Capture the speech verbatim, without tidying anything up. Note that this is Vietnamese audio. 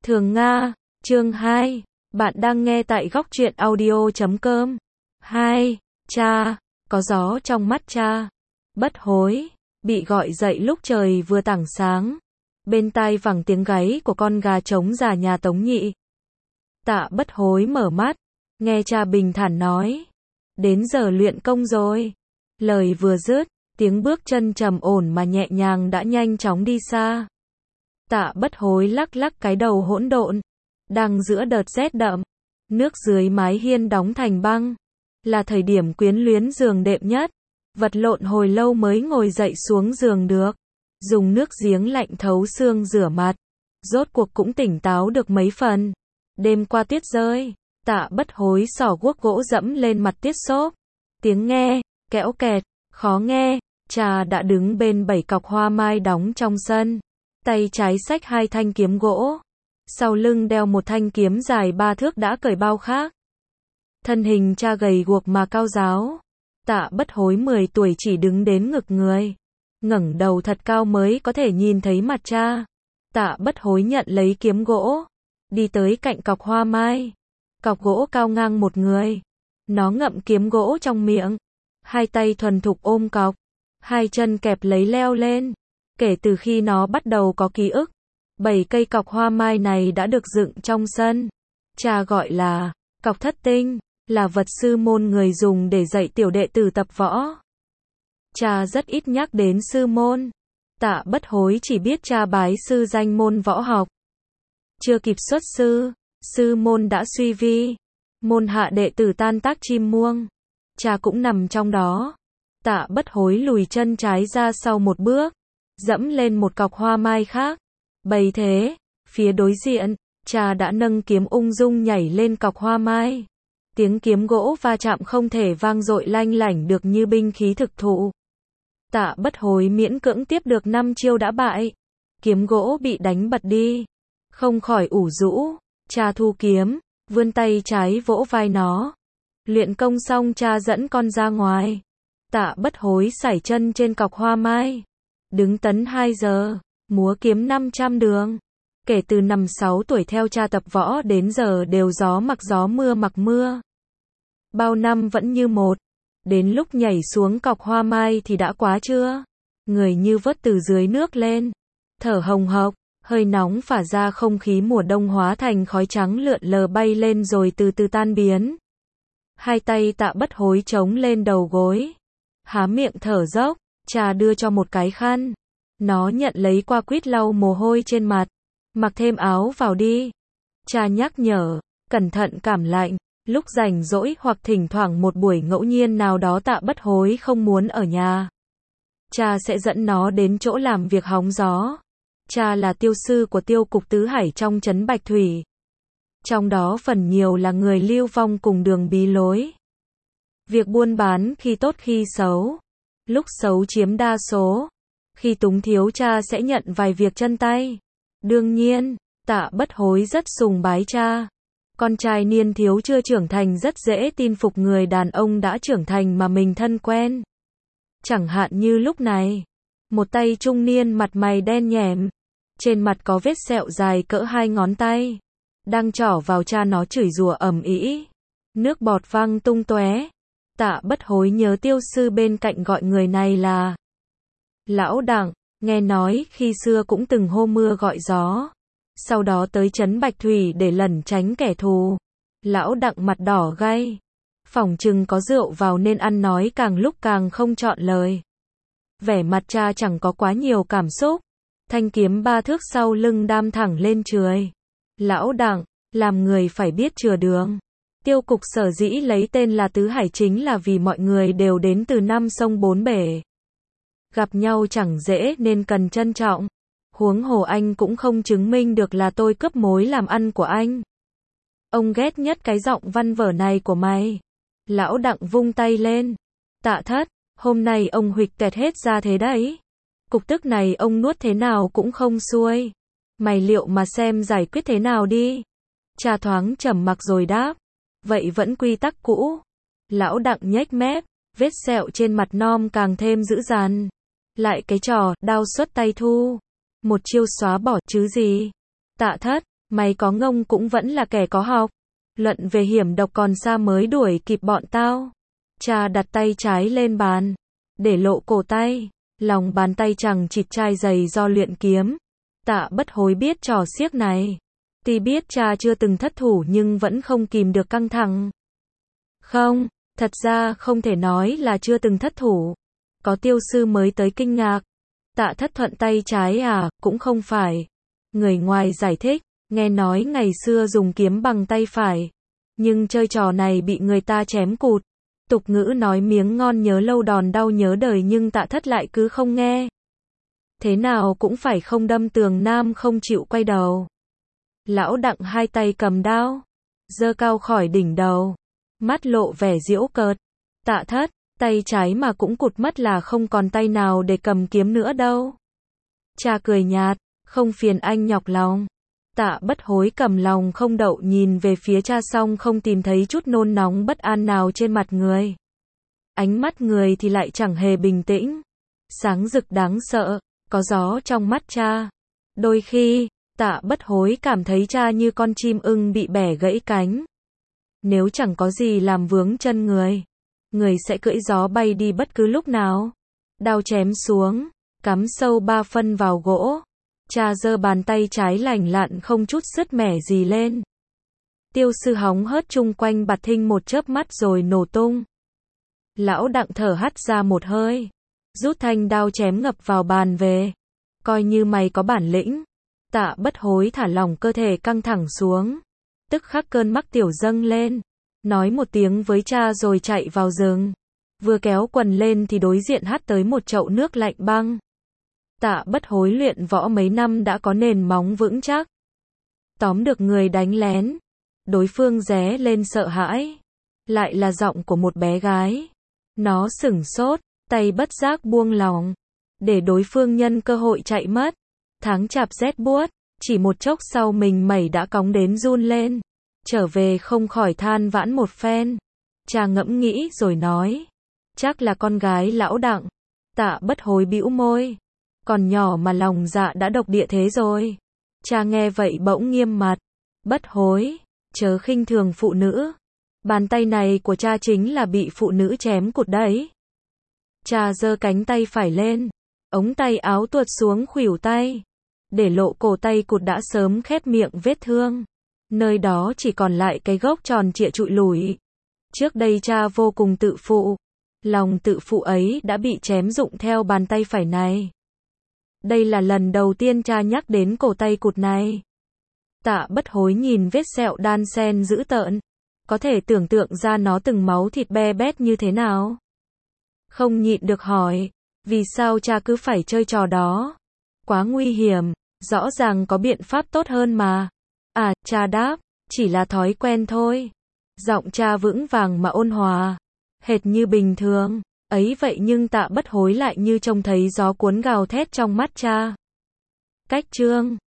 Thường Nga, chương hai. Bạn đang nghe tại góc truyện audio chấm com. hai. Cha, có gió trong mắt cha. Bất hối, bị gọi dậy lúc trời vừa tảng sáng. Bên tai vẳng tiếng gáy của con gà trống già nhà Tống Nhị. Tạ Bất Hối mở mắt, nghe cha bình thản nói. Đến giờ luyện công rồi. Lời vừa dứt, tiếng bước chân trầm ổn mà nhẹ nhàng đã nhanh chóng đi xa. Tạ Bất Hối lắc lắc cái đầu hỗn độn. Đang giữa đợt rét đậm, nước dưới mái hiên đóng thành băng. Là thời điểm quyến luyến giường đệm nhất. Vật lộn hồi lâu mới ngồi dậy xuống giường được. Dùng nước giếng lạnh thấu xương rửa mặt. Rốt cuộc cũng tỉnh táo được mấy phần. Đêm qua tuyết rơi, Tạ Bất Hối xỏ guốc gỗ dẫm lên mặt tiết xốp. Tiếng nghe, kẽo kẹt, khó nghe. Cha đã đứng bên bảy cọc hoa mai đóng trong sân. Tay trái xách hai thanh kiếm gỗ. Sau lưng đeo một thanh kiếm dài ba thước đã cởi bao khác. Thân hình cha gầy guộc mà cao ráo. Tạ Bất Hối mười tuổi chỉ đứng đến ngực người. Ngẩng đầu thật cao mới có thể nhìn thấy mặt cha. Tạ Bất Hối nhận lấy kiếm gỗ. Đi tới cạnh cọc hoa mai. Cọc gỗ cao ngang một người. Nó ngậm kiếm gỗ trong miệng. Hai tay thuần thục ôm cọc. Hai chân kẹp lấy leo lên. Kể từ khi nó bắt đầu có ký ức, bảy cây cọc hoa mai này đã được dựng trong sân. Cha gọi là cọc thất tinh, là vật sư môn người dùng để dạy tiểu đệ tử tập võ. Cha rất ít nhắc đến sư môn. Tạ Bất Hối chỉ biết cha bái sư danh môn võ học. Chưa kịp xuất sư, sư môn đã suy vi. Môn hạ đệ tử tan tác chim muông. Cha cũng nằm trong đó. Tạ Bất Hối lùi chân trái ra sau một bước, dẫm lên một cọc hoa mai khác. Bày thế, phía đối diện, cha đã nâng kiếm ung dung nhảy lên cọc hoa mai. Tiếng kiếm gỗ va chạm không thể vang dội lanh lảnh được như binh khí thực thụ. Tạ Bất Hối miễn cưỡng tiếp được năm chiêu đã bại. Kiếm gỗ bị đánh bật đi. Không khỏi ủ rũ, cha thu kiếm, vươn tay trái vỗ vai nó. Luyện công xong cha dẫn con ra ngoài. Tạ Bất Hối sải chân trên cọc hoa mai. Đứng tấn hai giờ, múa kiếm năm trăm đường. Kể từ năm sáu tuổi theo cha tập võ đến giờ đều gió mặc gió mưa mặc mưa. Bao năm vẫn như một. Đến lúc nhảy xuống cọc hoa mai thì đã quá chưa? Người như vớt từ dưới nước lên. Thở hồng hộc, hơi nóng phả ra, không khí mùa đông hóa thành khói trắng lượn lờ bay lên rồi từ từ tan biến. Hai tay Tạ Bất Hối chống lên đầu gối. Há miệng thở dốc. Cha đưa cho một cái khăn. Nó nhận lấy qua quýt lau mồ hôi trên mặt. Mặc thêm áo vào đi. Cha nhắc nhở, cẩn thận cảm lạnh. Lúc rảnh rỗi hoặc thỉnh thoảng một buổi ngẫu nhiên nào đó Tạ Bất Hối không muốn ở nhà. Cha sẽ dẫn nó đến chỗ làm việc hóng gió. Cha là tiêu sư của tiêu cục Tứ Hải trong trấn Bạch Thủy. Trong đó phần nhiều là người lưu vong cùng đường bí lối. Việc buôn bán khi tốt khi xấu. Lúc xấu chiếm đa số. Khi túng thiếu cha sẽ nhận vài việc chân tay. Đương nhiên, Tạ Bất Hối rất sùng bái cha. Con trai niên thiếu chưa trưởng thành rất dễ tin phục người đàn ông đã trưởng thành mà mình thân quen. Chẳng hạn như lúc này. Một tay trung niên mặt mày đen nhẻm. Trên mặt có vết sẹo dài cỡ hai ngón tay. Đang trỏ vào cha nó chửi rủa ầm ĩ. Nước bọt văng tung tóe. Tạ Bất Hối nhớ tiêu sư bên cạnh gọi người này là Lão Đặng, nghe nói khi xưa cũng từng hô mưa gọi gió. Sau đó tới trấn Bạch Thủy để lẩn tránh kẻ thù. Lão Đặng mặt đỏ gay. Phỏng chừng có rượu vào nên ăn nói càng lúc càng không chọn lời. Vẻ mặt cha chẳng có quá nhiều cảm xúc. Thanh kiếm ba thước sau lưng đam thẳng lên chười. Lão Đặng, làm người phải biết chừa đường. Tiêu cục sở dĩ lấy tên là Tứ Hải chính là vì mọi người đều đến từ năm sông bốn bể. Gặp nhau chẳng dễ nên cần trân trọng. Huống hồ anh cũng không chứng minh được là tôi cướp mối làm ăn của anh. Ông ghét nhất cái giọng văn vở này của mày. Lão Đặng vung tay lên. Tạ Thất, hôm nay ông huỵch tẹt hết ra thế đấy. Cục tức này ông nuốt thế nào cũng không xuôi. Mày liệu mà xem giải quyết thế nào đi. Cha thoáng trầm mặc rồi đáp. Vậy vẫn quy tắc cũ. Lão Đặng nhếch mép, vết sẹo trên mặt non càng thêm dữ dằn. Lại cái trò, đao xuất tay thu. Một chiêu xóa bỏ chứ gì. Tạ Thất, Mày có ngông cũng vẫn là kẻ có học. Luận về hiểm độc còn xa mới đuổi kịp bọn tao. Cha đặt tay trái lên bàn, để lộ cổ tay, lòng bàn tay chẳng chịt chai giày do luyện kiếm. Tạ Bất Hối biết trò xiếc này. Tuy biết cha chưa từng thất thủ nhưng vẫn không kìm được căng thẳng. Không, thật ra không thể nói là chưa từng thất thủ. Có tiêu sư mới tới kinh ngạc. Tạ Thất thuận tay trái à, cũng không phải. Người ngoài giải thích, nghe nói ngày xưa dùng kiếm bằng tay phải. Nhưng chơi trò này bị người ta chém cụt. Tục ngữ nói miếng ngon nhớ lâu đòn đau nhớ đời nhưng Tạ Thất lại cứ không nghe. Thế nào cũng phải không đâm tường nam không chịu quay đầu. Lão Đặng hai tay cầm đao, giơ cao khỏi đỉnh đầu, mắt lộ vẻ giễu cợt. Tạ Thất, tay trái mà cũng cụt mất là không còn tay nào để cầm kiếm nữa đâu. Cha cười nhạt, không phiền anh nhọc lòng. Tạ Bất Hối cầm lòng không đậu nhìn về phía cha xong không tìm thấy chút nôn nóng bất an nào trên mặt người. Ánh mắt người thì lại chẳng hề bình tĩnh. Sáng rực đáng sợ, có gió trong mắt cha. Đôi khi, Tạ Bất Hối cảm thấy cha như con chim ưng bị bẻ gãy cánh. Nếu chẳng có gì làm vướng chân người, người sẽ cưỡi gió bay đi bất cứ lúc nào. Đao chém xuống, cắm sâu ba phân vào gỗ. Cha giơ bàn tay trái lành lặn không chút sứt mẻ gì lên. Tiêu sư hóng hớt chung quanh bạt thinh một chớp mắt rồi nổ tung. Lão Đặng thở hắt ra một hơi, rút thanh đao chém ngập vào bàn về. Coi như mày có bản lĩnh. Tạ Bất Hối thả lỏng cơ thể căng thẳng xuống. Tức khắc cơn mắc tiểu dâng lên. Nói một tiếng với cha rồi chạy vào rừng. Vừa kéo quần lên thì đối diện hắt tới một chậu nước lạnh băng. Tạ Bất Hối luyện võ mấy năm đã có nền móng vững chắc. Tóm được người đánh lén. Đối phương ré lên sợ hãi. Lại là giọng của một bé gái. Nó sửng sốt, tay bất giác buông lỏng. Để đối phương nhân cơ hội chạy mất. Tháng chạp rét buốt, chỉ một chốc sau mình mẩy đã cóng đến run lên. Trở về không khỏi than vãn một phen. Cha ngẫm nghĩ rồi nói. Chắc là con gái lão Đặng. Tạ Bất Hối bĩu môi. Còn nhỏ mà lòng dạ đã độc địa thế rồi. Cha nghe vậy bỗng nghiêm mặt. Bất Hối, chớ khinh thường phụ nữ. Bàn tay này của cha chính là bị phụ nữ chém cụt đấy. Cha giơ cánh tay phải lên. Ống tay áo tuột xuống khuỷu tay. Để lộ cổ tay cụt đã sớm khép miệng vết thương. Nơi đó chỉ còn lại cái gốc tròn trịa trụi lủi. Trước đây cha vô cùng tự phụ. Lòng tự phụ ấy đã bị chém rụng theo bàn tay phải này. Đây là lần đầu tiên cha nhắc đến cổ tay cụt này. Tạ Bất Hối nhìn vết sẹo đan xen dữ tợn. Có thể tưởng tượng ra nó từng máu thịt be bét như thế nào. Không nhịn được hỏi. Vì sao cha cứ phải chơi trò đó? Quá nguy hiểm. Rõ ràng có biện pháp tốt hơn mà. À, cha đáp. Chỉ là thói quen thôi. Giọng cha vững vàng mà ôn hòa. Hệt như bình thường. Ấy vậy nhưng Tạ Bất Hối lại như trông thấy gió cuốn gào thét trong mắt cha. Cách chương